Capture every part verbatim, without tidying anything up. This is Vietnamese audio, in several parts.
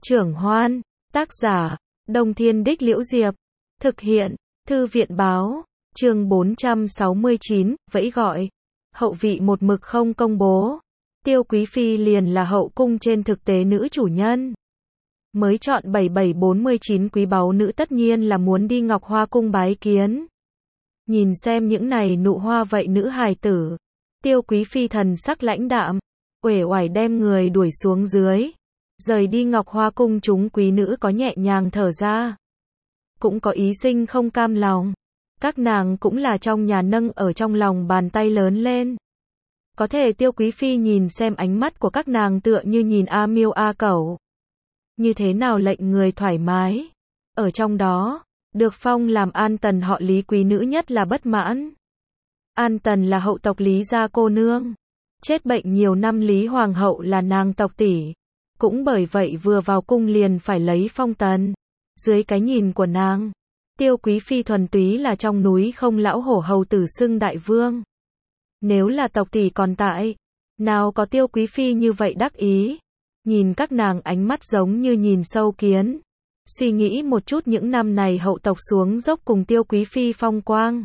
Trưởng Hoan, tác giả, Đông Thiên Đích Liễu Diệp, thực hiện, Thư viện Báo, chương bốn trăm sáu mươi chín, vẫy gọi. Hậu vị một mực không công bố. Tiêu Quý Phi liền là hậu cung trên thực tế nữ chủ nhân. Mới chọn bảy bảy bốn mươi chín quý báu nữ tất nhiên là muốn đi Ngọc Hoa cung bái kiến. Nhìn xem những này nụ hoa vậy nữ hài tử. Tiêu Quý Phi thần sắc lãnh đạm, uể oải đem người đuổi xuống dưới. Rời đi Ngọc Hoa cung, chúng quý nữ có nhẹ nhàng thở ra. Cũng có ý sinh không cam lòng. Các nàng cũng là trong nhà nâng ở trong lòng bàn tay lớn lên. Có thể Tiêu Quý Phi nhìn xem ánh mắt của các nàng tựa như nhìn A miêu A cẩu. Như thế nào lệnh người thoải mái. Ở trong đó, được phong làm An Tần họ Lý quý nữ nhất là bất mãn. An Tần là hậu tộc Lý gia cô nương. Chết bệnh nhiều năm Lý Hoàng hậu là nàng tộc tỷ. Cũng bởi vậy vừa vào cung liền phải lấy phong tần. Dưới cái nhìn của nàng, Tiêu Quý Phi thuần túy là trong núi không lão hổ hầu tử xưng đại vương. Nếu là tộc tỷ còn tại, nào có Tiêu Quý Phi như vậy đắc ý. Nhìn các nàng ánh mắt giống như nhìn sâu kiến. Suy nghĩ một chút những năm này hậu tộc xuống dốc cùng Tiêu Quý Phi phong quang.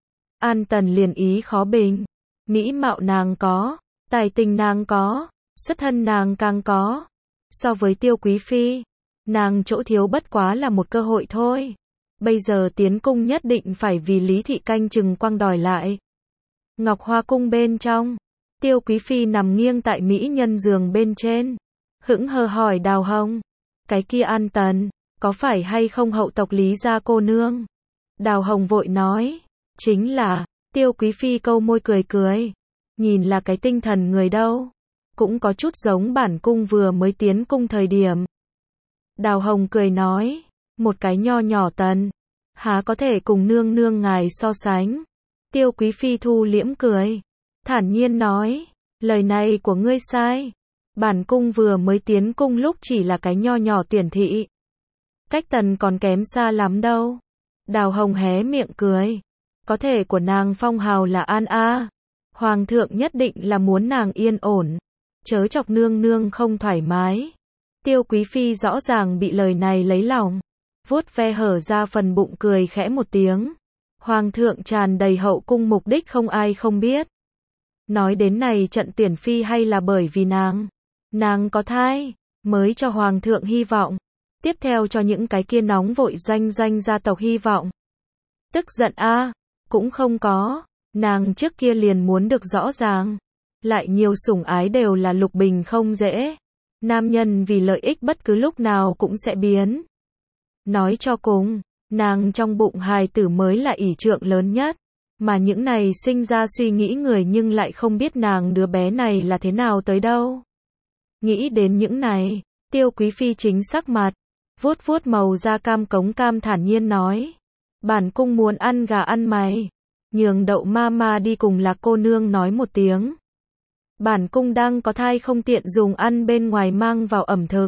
An Tần liền ý khó bình. Mỹ mạo nàng có, tài tình nàng có, xuất thân nàng càng có. So với Tiêu Quý Phi, nàng chỗ thiếu bất quá là một cơ hội thôi. Bây giờ tiến cung nhất định phải vì Lý thị canh chừng quăng đòi lại. Ngọc Hoa cung bên trong, Tiêu Quý Phi nằm nghiêng tại mỹ nhân giường bên trên. Hững hờ hỏi Đào Hồng, cái kia An Tần, có phải hay không hậu tộc Lý gia cô nương? Đào Hồng vội nói, chính là. Tiêu Quý Phi câu môi cười cười, nhìn là cái tinh thần người đâu, cũng có chút giống bản cung vừa mới tiến cung thời điểm. Đào Hồng cười nói, một cái nho nhỏ Tần, há có thể cùng nương nương ngài so sánh. Tiêu Quý Phi thu liễm cười, thản nhiên nói, lời này của ngươi sai. Bản cung vừa mới tiến cung lúc chỉ là cái nho nhỏ tuyển thị. Cách Tần còn kém xa lắm đâu. Đào Hồng hé miệng cười. Có thể của nàng phong hào là An A. Hoàng thượng nhất định là muốn nàng yên ổn. Chớ chọc nương nương không thoải mái. Tiêu Quý Phi rõ ràng bị lời này lấy lòng. Vuốt ve hở ra phần bụng cười khẽ một tiếng. Hoàng thượng tràn đầy hậu cung mục đích không ai không biết. Nói đến này trận tuyển phi hay là bởi vì nàng. Nàng có thai, mới cho Hoàng thượng hy vọng. Tiếp theo cho những cái kia nóng vội doanh doanh gia tộc hy vọng. Tức giận a à, cũng không có. Nàng trước kia liền muốn được rõ ràng. Lại nhiều sủng ái đều là lục bình không dễ. Nam nhân vì lợi ích bất cứ lúc nào cũng sẽ biến. Nói cho cùng, nàng trong bụng hài tử mới là ỷ trượng lớn nhất. Mà những này sinh ra suy nghĩ người nhưng lại không biết nàng đứa bé này là thế nào tới đâu. Nghĩ đến những này, Tiêu Quý Phi chính sắc mặt, vuốt vuốt màu da cam cống cam thản nhiên nói. Bản cung muốn ăn gà ăn mày. Nhường Đậu ma ma đi cùng Lạc cô nương nói một tiếng. Bản cung đang có thai không tiện dùng ăn bên ngoài mang vào ẩm thực.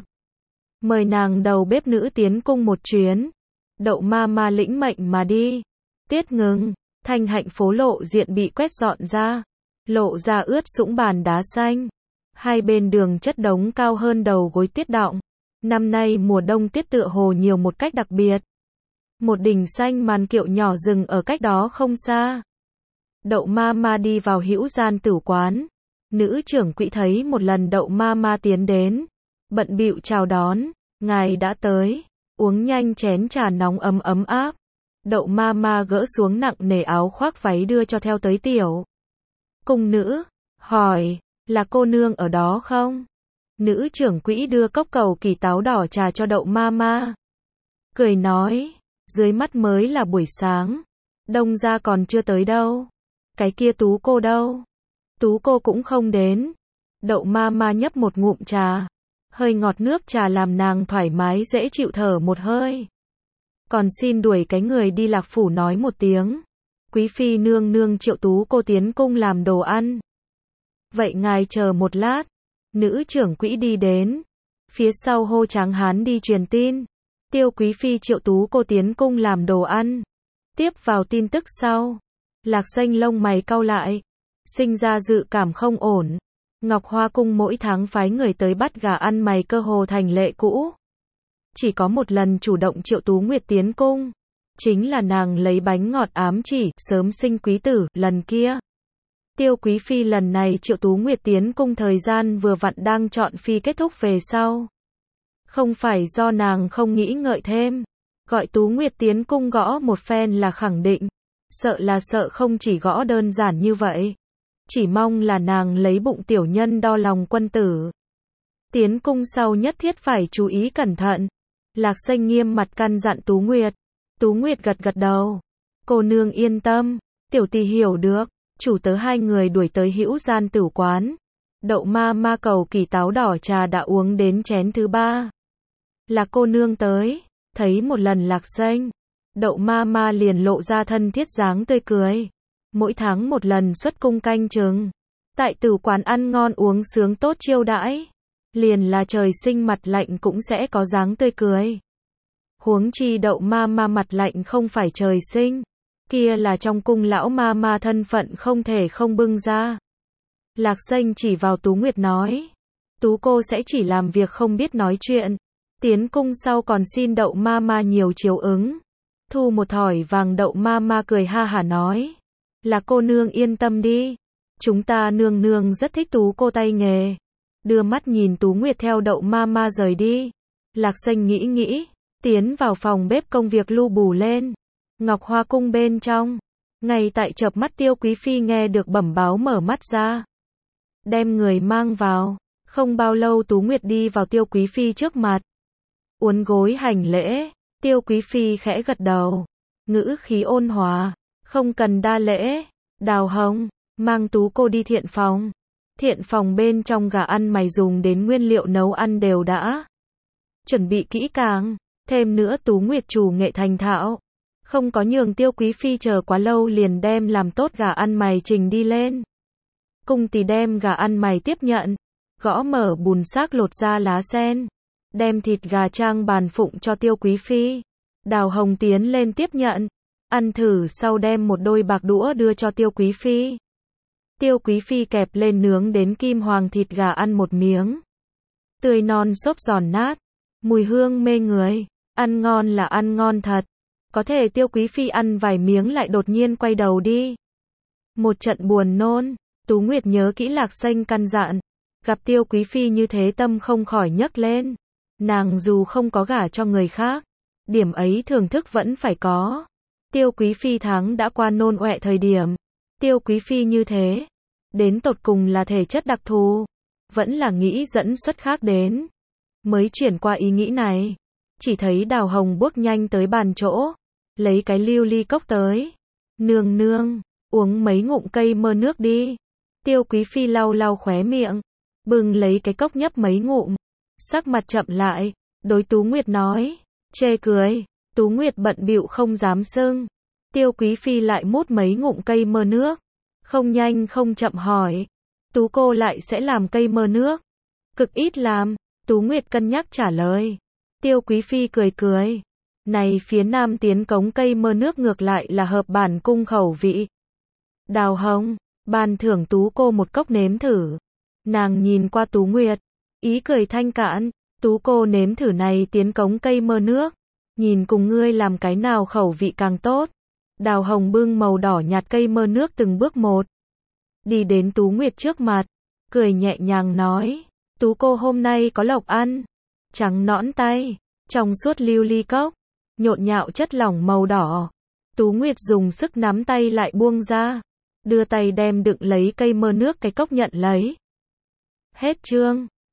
Mời nàng đầu bếp nữ tiến cung một chuyến. Đậu ma ma lĩnh mệnh mà đi. Tiết ngừng, Thanh Hạnh phố lộ diện bị quét dọn ra. Lộ ra ướt sũng bàn đá xanh. Hai bên đường chất đống cao hơn đầu gối tuyết đọng. Năm nay mùa đông tuyết tựa hồ nhiều một cách đặc biệt. Một đỉnh xanh màn kiệu nhỏ dừng ở cách đó không xa. Đậu ma ma đi vào hữu gian tử quán. Nữ trưởng quỹ thấy một lần Đậu ma ma tiến đến. Bận bịu chào đón, ngài đã tới. Uống nhanh chén trà nóng ấm ấm áp. Đậu ma ma gỡ xuống nặng nề áo khoác váy đưa cho theo tới tiểu cung nữ, hỏi, là cô nương ở đó không? Nữ trưởng quỹ đưa cốc cầu kỳ táo đỏ trà cho Đậu ma ma. Cười nói, dưới mắt mới là buổi sáng. Đông gia còn chưa tới đâu. Cái kia Tú cô đâu? Tú cô cũng không đến. Đậu ma ma nhấp một ngụm trà. Hơi ngọt nước trà làm nàng thoải mái dễ chịu thở một hơi. Còn xin đuổi cái người đi Lạc phủ nói một tiếng. Quý phi nương nương triệu Tú cô tiến cung làm đồ ăn. Vậy ngài chờ một lát. Nữ trưởng quỹ đi đến. Phía sau hô Tráng Hán đi truyền tin. Tiêu Quý Phi triệu Tú cô tiến cung làm đồ ăn. Tiếp vào tin tức sau. Lạc Danh lông mày cau lại. Sinh ra dự cảm không ổn. Ngọc Hoa cung mỗi tháng phái người tới bắt gà ăn mày cơ hồ thành lệ cũ. chỉ có một lần chủ động triệu Tú Nguyệt tiến cung. Chính là nàng lấy bánh ngọt ám chỉ, sớm sinh quý tử, lần kia. Tiêu Quý Phi lần này triệu Tú Nguyệt tiến cung thời gian vừa vặn đang chọn phi kết thúc về sau. Không phải do nàng không nghĩ ngợi thêm. Gọi Tú Nguyệt tiến cung gõ một phen là khẳng định. Sợ là sợ không chỉ gõ đơn giản như vậy. Chỉ mong là nàng lấy bụng tiểu nhân đo lòng quân tử. Tiến cung sau nhất thiết phải chú ý cẩn thận. Lạc Xanh nghiêm mặt căn dặn Tú Nguyệt. Tú Nguyệt gật gật đầu. Cô nương yên tâm, tiểu tỳ hiểu được. Chủ tớ hai người đuổi tới Hữu Gian Tửu quán. Đậu ma ma cầu kỳ táo đỏ trà đã uống đến chén thứ ba. Lạc cô nương tới, thấy một lần Lạc Xanh. Đậu ma ma liền lộ ra thân thiết dáng tươi cười. Mỗi tháng một lần xuất cung canh chừng. Tại Tửu quán ăn ngon uống sướng tốt chiêu đãi. Liền là trời sinh mặt lạnh cũng sẽ có dáng tươi cười. Huống chi đậu ma ma mặt lạnh không phải trời sinh. Kia là trong cung lão ma ma thân phận không thể không bưng ra. Lạc Xanh chỉ vào Tú Nguyệt nói. Tú cô sẽ chỉ làm việc không biết nói chuyện. Tiến cung sau còn xin đậu ma ma nhiều chiếu ứng. Thu một thỏi vàng đậu ma ma cười ha hả nói. Là cô nương yên tâm đi. Chúng ta nương nương rất thích Tú cô tay nghề. Đưa mắt nhìn Tú Nguyệt theo đậu ma ma rời đi. Lạc Xanh nghĩ nghĩ. Tiến vào phòng bếp công việc lu bù lên. Ngọc Hoa cung bên trong. Ngay tại chợp mắt Tiêu Quý Phi nghe được bẩm báo mở mắt ra. Đem người mang vào. Không bao lâu Tú Nguyệt đi vào Tiêu Quý Phi trước mặt. Uốn gối hành lễ. Tiêu Quý Phi khẽ gật đầu. Ngữ khí ôn hòa. Không cần đa lễ. Đào Hồng, mang Tú cô đi thiện phòng. Thiện phòng bên trong gà ăn mày dùng đến nguyên liệu nấu ăn đều đã chuẩn bị kỹ càng. Thêm nữa Tú Nguyệt chủ nghệ thành thạo. Không có nhường Tiêu Quý Phi chờ quá lâu liền đem làm tốt gà ăn mày trình đi lên. Cung tỳ đem gà ăn mày tiếp nhận. Gõ mở bùn xác lột ra lá sen. Đem thịt gà trang bàn phụng cho Tiêu Quý Phi. Đào Hồng tiến lên tiếp nhận. Ăn thử sau đem một đôi bạc đũa đưa cho Tiêu Quý Phi. Tiêu Quý Phi kẹp lên nướng đến kim hoàng thịt gà ăn một miếng. Tươi non xốp giòn nát. Mùi hương mê người. Ăn ngon là ăn ngon thật. Có thể Tiêu Quý Phi ăn vài miếng lại đột nhiên quay đầu đi. Một trận buồn nôn. Tú Nguyệt nhớ kỹ Lạc Xanh căn dặn. Gặp Tiêu Quý Phi như thế tâm không khỏi nhấc lên. Nàng dù không có gả cho người khác. Điểm ấy thưởng thức vẫn phải có. Tiêu Quý Phi tháng đã qua nôn ọe thời điểm. Tiêu Quý Phi như thế. Đến tột cùng là thể chất đặc thù. Vẫn là nghĩ dẫn xuất khác đến. Mới chuyển qua ý nghĩ này. Chỉ thấy Đào Hồng bước nhanh tới bàn chỗ. Lấy cái lưu ly cốc tới. Nương nương, uống mấy ngụm cây mơ nước đi. Tiêu Quý Phi lau lau khóe miệng. Bừng lấy cái cốc nhấp mấy ngụm. Sắc mặt chậm lại. Đối Tú Nguyệt nói. Chê cười. Tú Nguyệt bận bịu không dám xưng. Tiêu Quý Phi lại mút mấy ngụm cây mơ nước. Không nhanh không chậm hỏi. Tú cô lại sẽ làm cây mơ nước. Cực ít làm. Tú Nguyệt cân nhắc trả lời. Tiêu Quý Phi cười cười. Này phía nam tiến cống cây mơ nước ngược lại là hợp bản cung khẩu vị. Đào Hồng, ban thưởng Tú cô một cốc nếm thử. Nàng nhìn qua Tú Nguyệt. Ý cười thanh cạn. Tú cô nếm thử này tiến cống cây mơ nước. Nhìn cùng ngươi làm cái nào khẩu vị càng tốt. Đào Hồng bưng màu đỏ nhạt cây mơ nước từng bước một. Đi đến Tú Nguyệt trước mặt. Cười nhẹ nhàng nói. Tú cô hôm nay có lộc ăn. Trắng nõn tay. Trong suốt lưu ly cốc. Nhộn nhạo chất lỏng màu đỏ. Tú Nguyệt dùng sức nắm tay lại buông ra. Đưa tay đem đựng lấy cây mơ nước cái cốc nhận lấy. Hết chương.